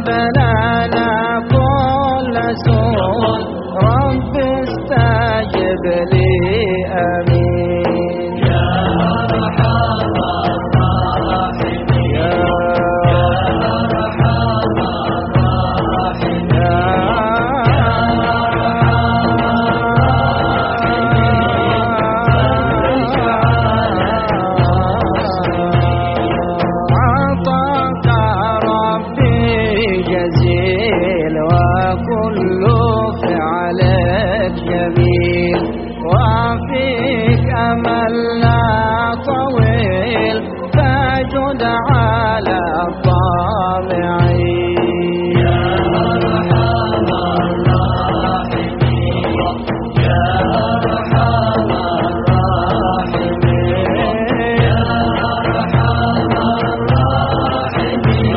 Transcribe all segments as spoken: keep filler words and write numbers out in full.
لنا كل سوء، رب استجب لي آمين. يا أرحم الراحمين، يا أرحم الراحمين، يا جزيل وكل فعلك جميل، وفيك أملنا طويل، فاجد على الطامعين. يا أرحم الراحمين، يا أرحم الراحمين، يا أرحم الراحمين،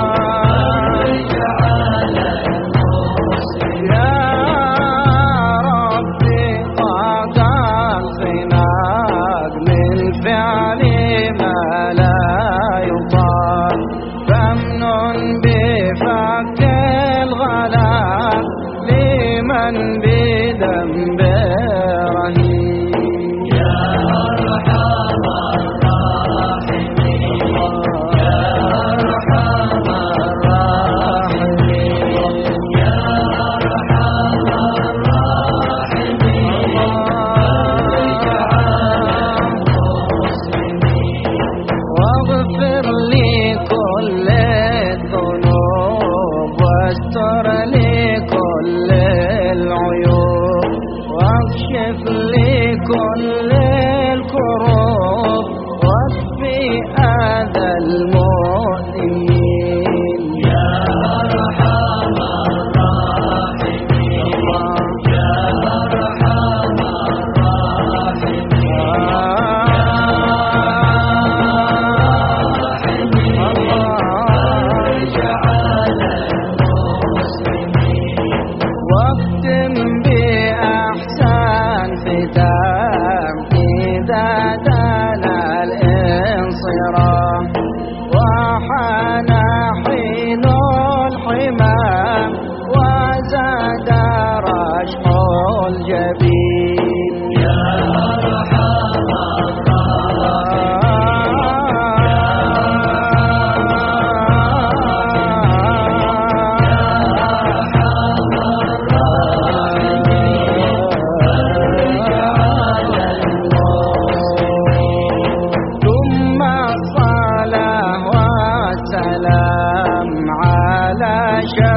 بفك الغلاء لمن بذنب رهين. يا أرحم الراحمين، يا أرحم الراحمين، يا أرحم الراحمين، واغفر لي كل واستر لي كل العيوب، واكشف لي كل الكروب، واكفي أذى المؤمنين. يا أرحم الراحمين، يا أرحم واختم بأحسن ختام إذا دنا الانصراف، وحان حين الحمام، وزاد رشح الجبين. يا أرحم على